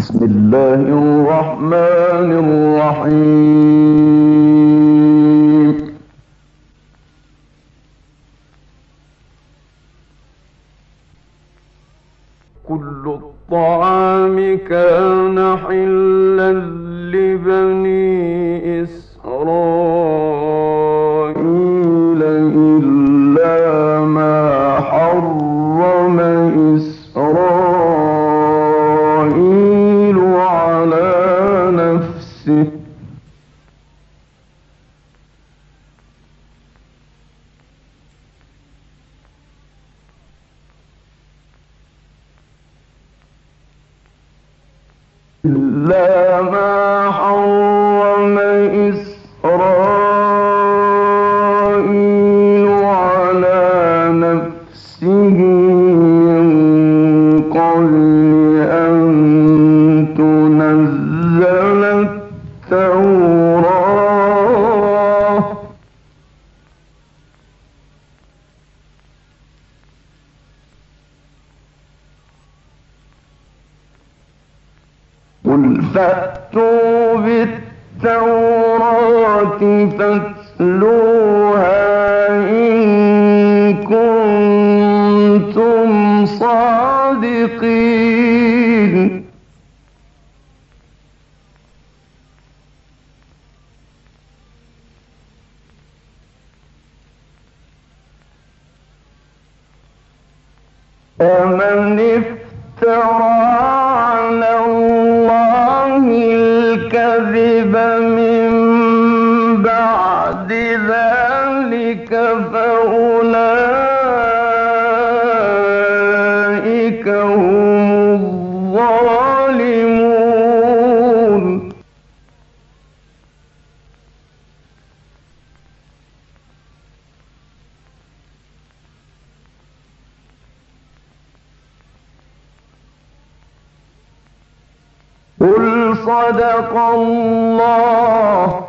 بسم الله الرحمن الرحيم. كل الطعام كان حلا لبني إسرائيل إلا ما حرم إسرائيل على نفسه إلا ما حرم إسرائيل على نفسه من قبل أن تنزل التوراة قل فأتوا بالتوراة فاتلوها إن كنتم صادقين فمن افترى على الله الكذب من بعد ذلك فأولئك هم الظالمون. قل صدق الله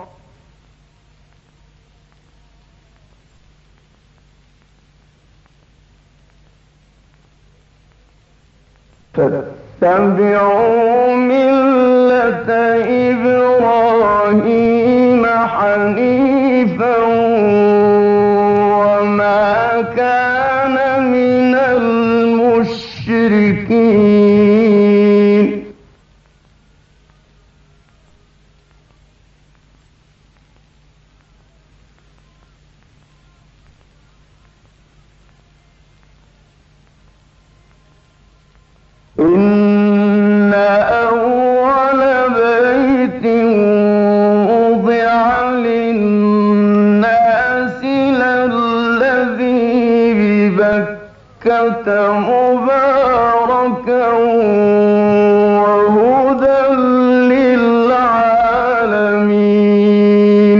فاتبعوا ملة إبراهيم حنيفا وما كان من المشركين. إن أول بيت وضع للناس للذي ببكة مباركا وهدى للعالمين.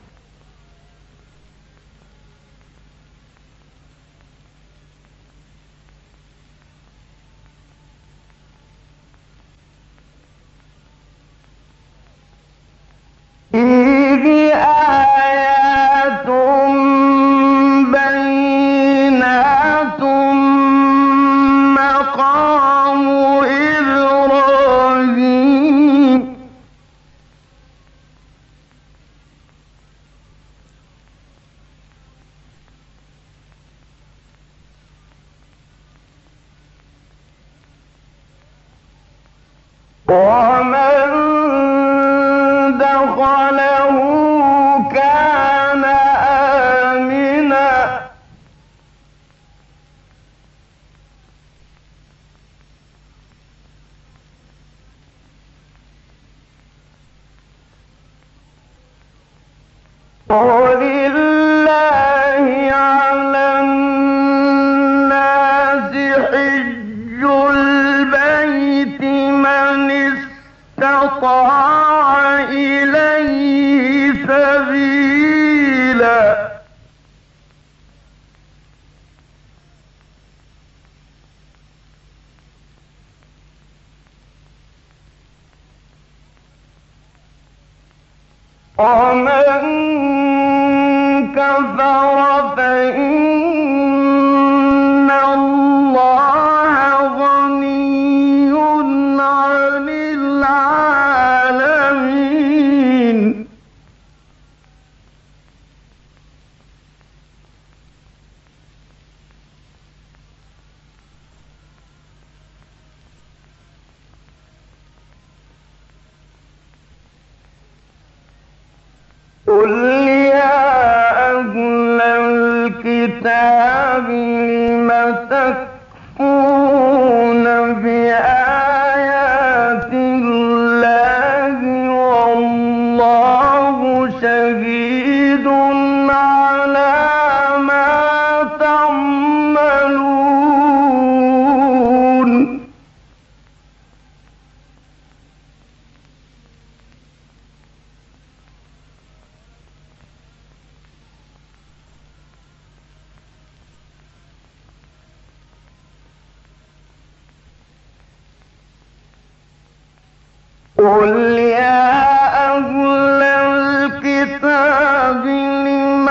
فيه آيات بينات مقام إبراهيم. ومن دخله كان آمنا ولله على الناس حج البيت من استطاع إليه سبيلا. ومن كفر فإن الله غني عن قل يا أهل الكتاب لم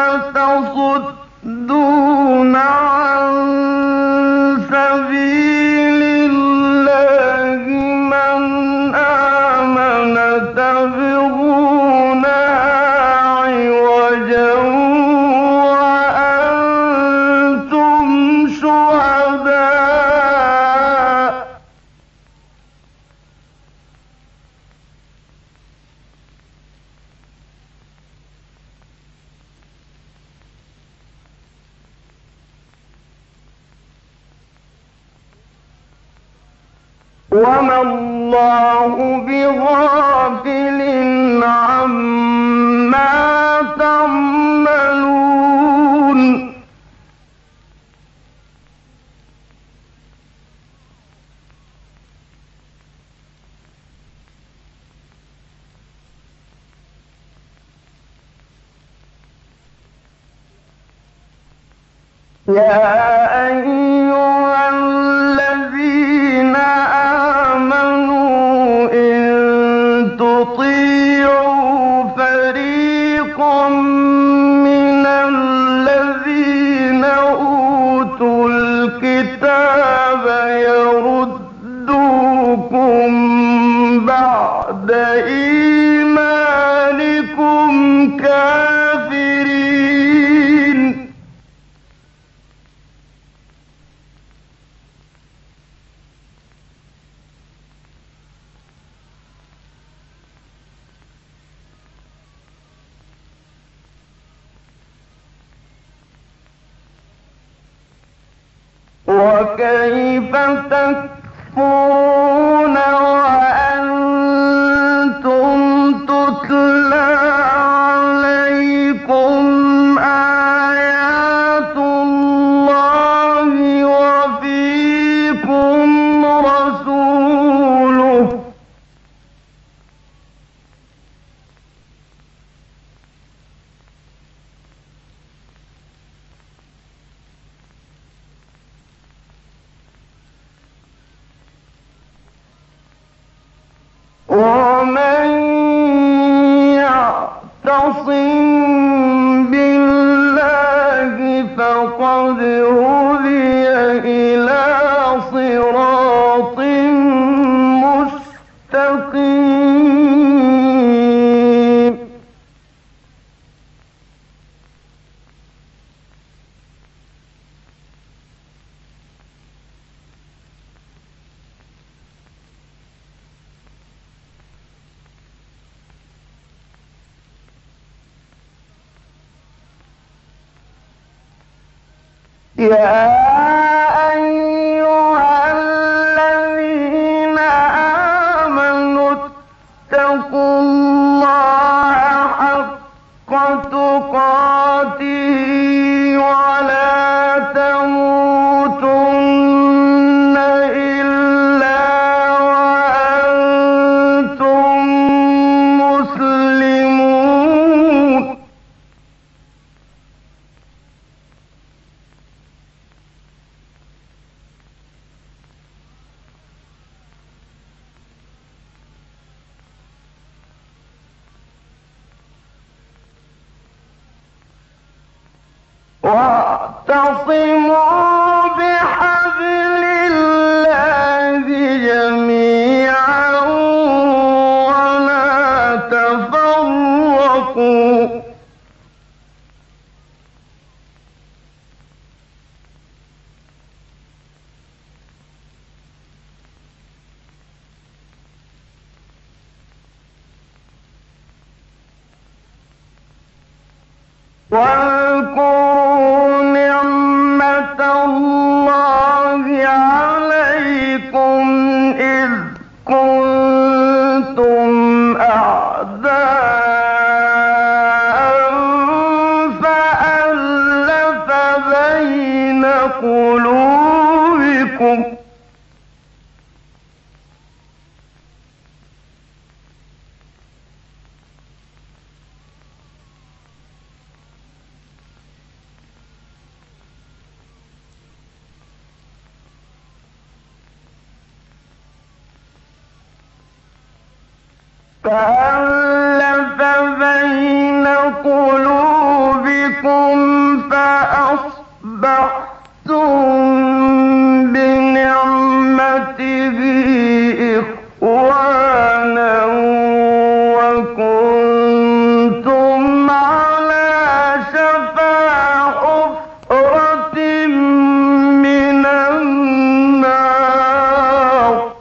تصدون عن سبيل الله من آمن تبغونها عوجا وأنتم شهداء وما الله بغافل عما تعملون يا أيها الذين آمنوا إن تطيعوا فريقا من الذين أوتوا الكتاب يردوكم بعد إيمانكم كافرين وكيف تكفرون وأنتم تتلى عليكم آيات الله وفيكم رسوله ومن يعتصم بالله فقد هدي إلى صراط مستقيم يا أيها الذين آمنوا اتقوا الله حق تقاته ولا تموتن إلا وأنتم مسلمون واعتصموا بحبل الله جميعا ولا تفرقوا واذكروا نعمة الله عليكم إذ كنتم أعداء فألف بين قلوبكم فألف بين قلوبكم فأصبحتم بنعمته إخوانا وكنتم على شفا حفرة من النار.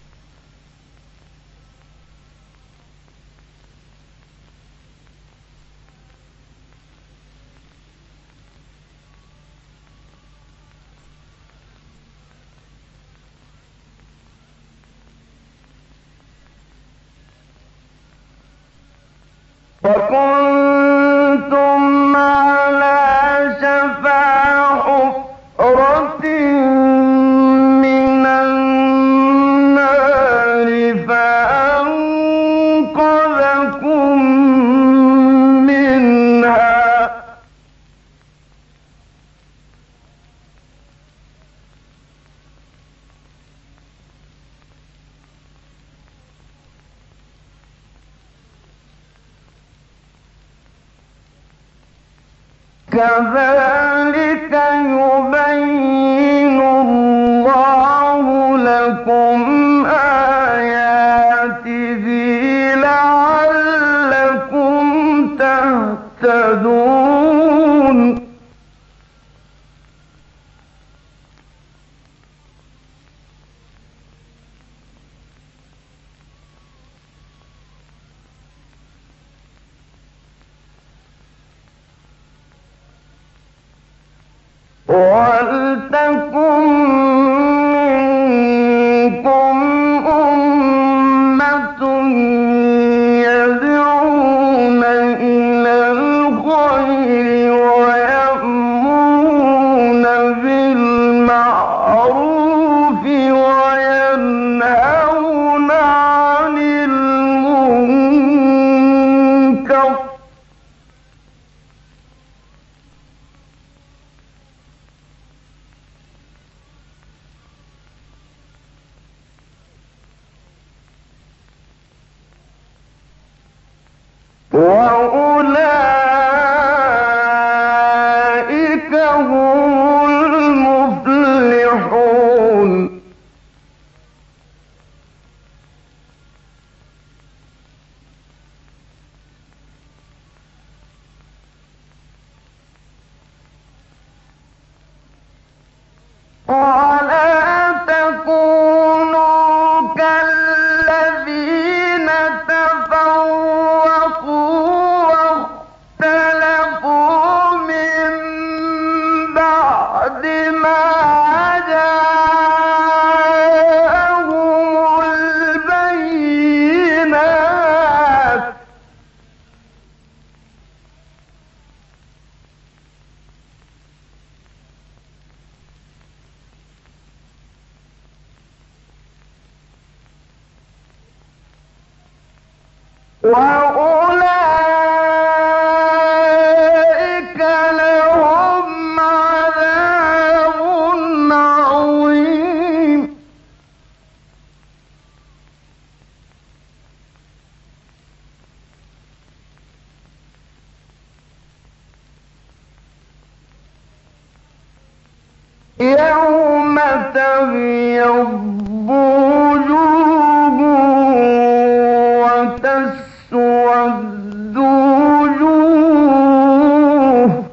وكنتم على شفا حفرة من النار فأنقذكم منها. كذلك يبين الله لكم آياته لعلكم تهتدون. وَلْتَكُن مِّنكُمْ أُمَّةٌ يَدْعُونَ إِلَى الْخَيْرِ وَيَأْمُرُونَ بِالْمَعْرُوفِ وَيَنْهَوْنَ عَنِ الْمُنكَرِ ۚ وَأُولَٰئِكَ هُمُ الْمُفْلِحُونَ. وَلَا تَكُونُوا كَالَّذِينَ تَفَرَّقُوا وَاخْتَلَفُوا مِن بَعْدِ مَا جَاءَهُمُ الْبَيِّنَاتُ ۚ وَأُولَٰئِكَ لَهُمْ عَذَابٌ عَظِيمٌ. يَوْمَ تَبْيَضُّ وُجُوهٌ وَتَسْوَدُّ وُجُوهٌ ۚ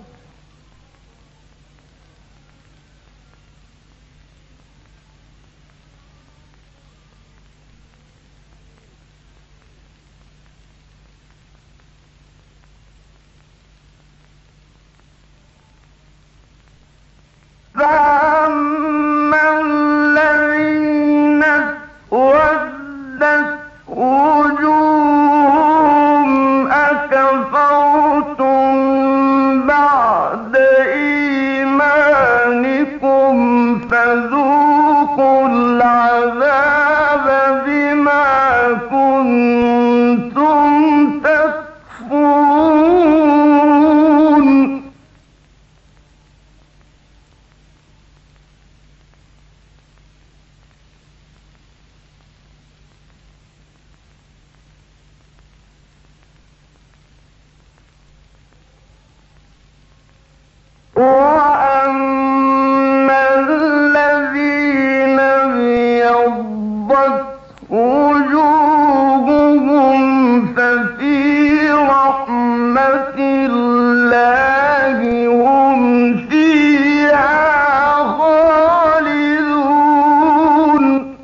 فَأَمَّا الَّذِينَ وأما الذين ابيضت وجوههم ففي رحمة الله هم فيها خالدون.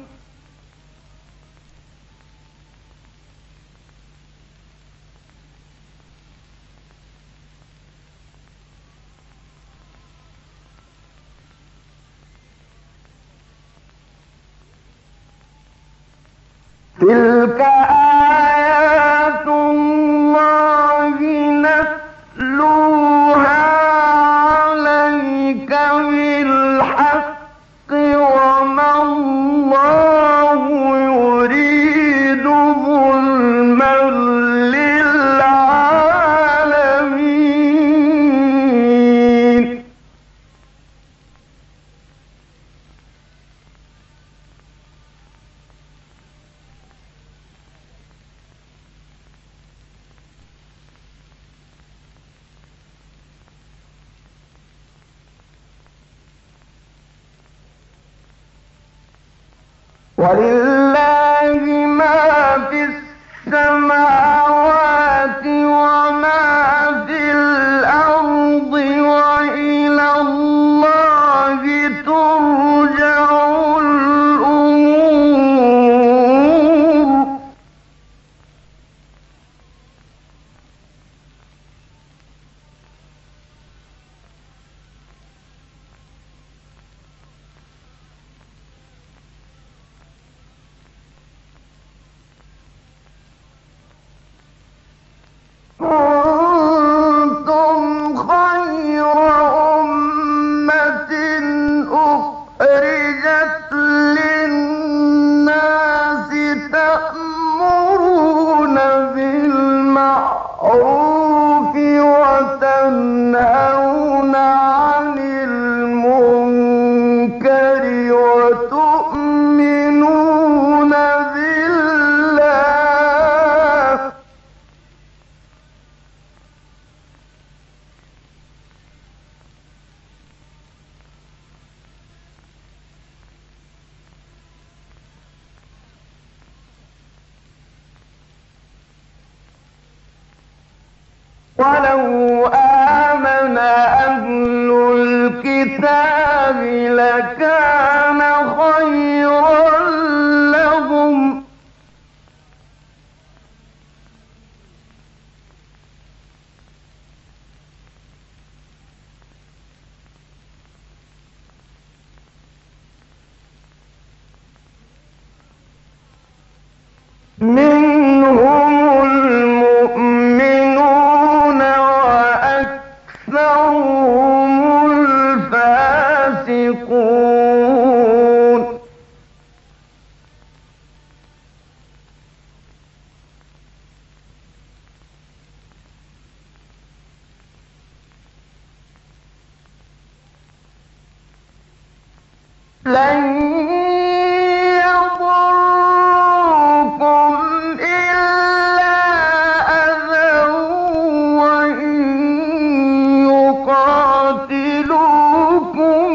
تلك آيات الله نتلوها عليك بالحق وما الله يريد ظلما للعالمين. ولله ما في السماوات وما في الأرض وإلى الله ترجع الأمور. كنتم خير أمة أخرجت للناس تأمرون بالمعروف وتنهون عن المنكر وتؤمنون بالله. ولو آمن أهل الكتاب لكان خيرا لهم. منهم المؤمنون وأكثرهم الفاسقون. لن يضركم إلا أذى وإن يقاتلوكم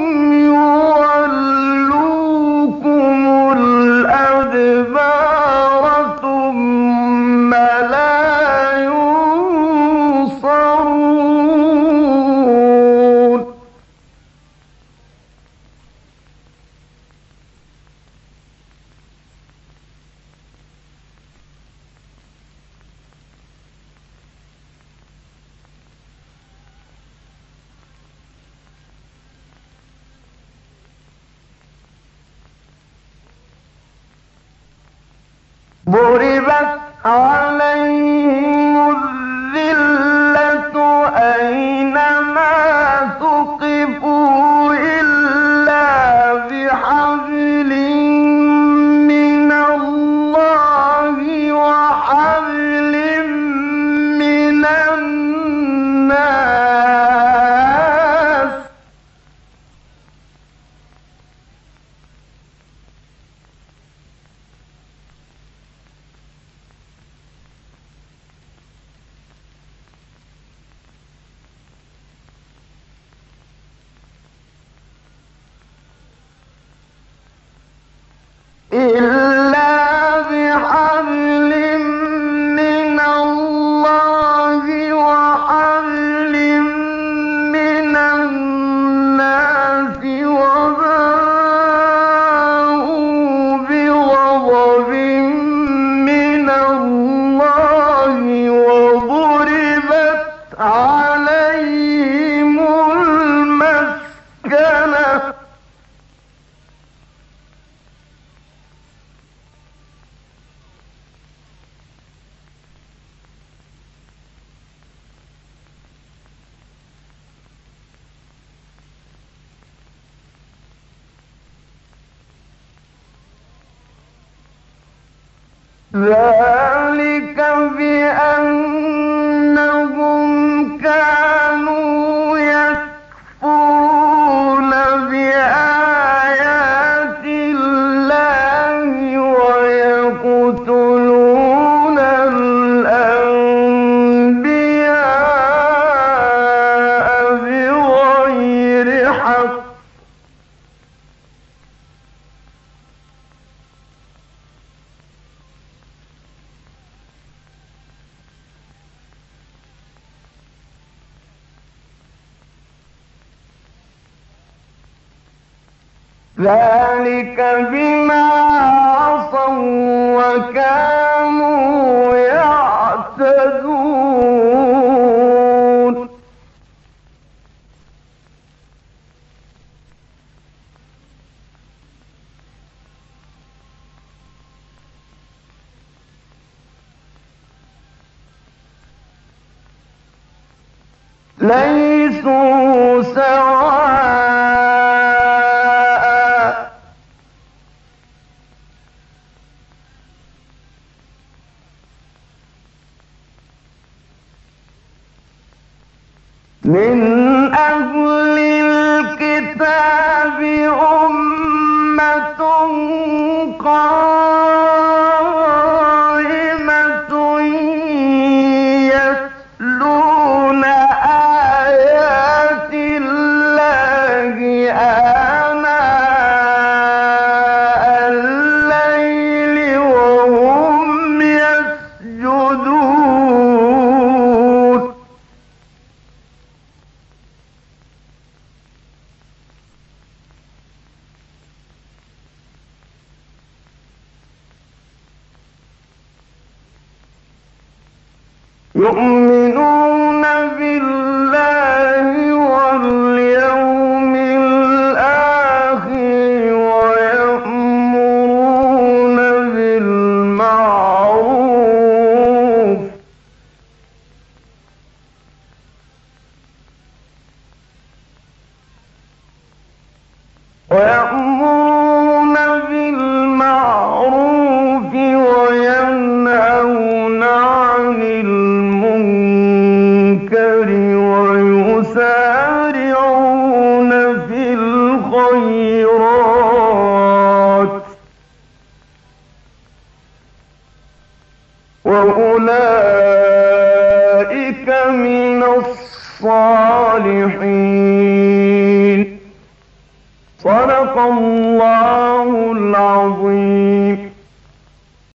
يولوكم الأدبار ثم لا ينصرون. ضربت عليهم الذلة أينما ثقفوا إلا بحبل من الله وحبل من الناس. إلا بحبل من الله وحبل من الناس وباءوا بغضب من الله وضربت عليهم المسكنة ذلك بأنهم كانوا يكفرون بآيات الله ويقتلون الأنبياء بغير حق ذلك بما عصوا وكانوا يعتدون ليسوا سواء من أهل الكتاب أمة قائمة يتلون آيات الله آناء الليل وهم يسجدون يؤمنون بالله واليوم الآخر ويأمرون بالمعروف وينهون عن المنكر ويسارعون في الخيرات وأولئك من الصالحين صدق الله العظيم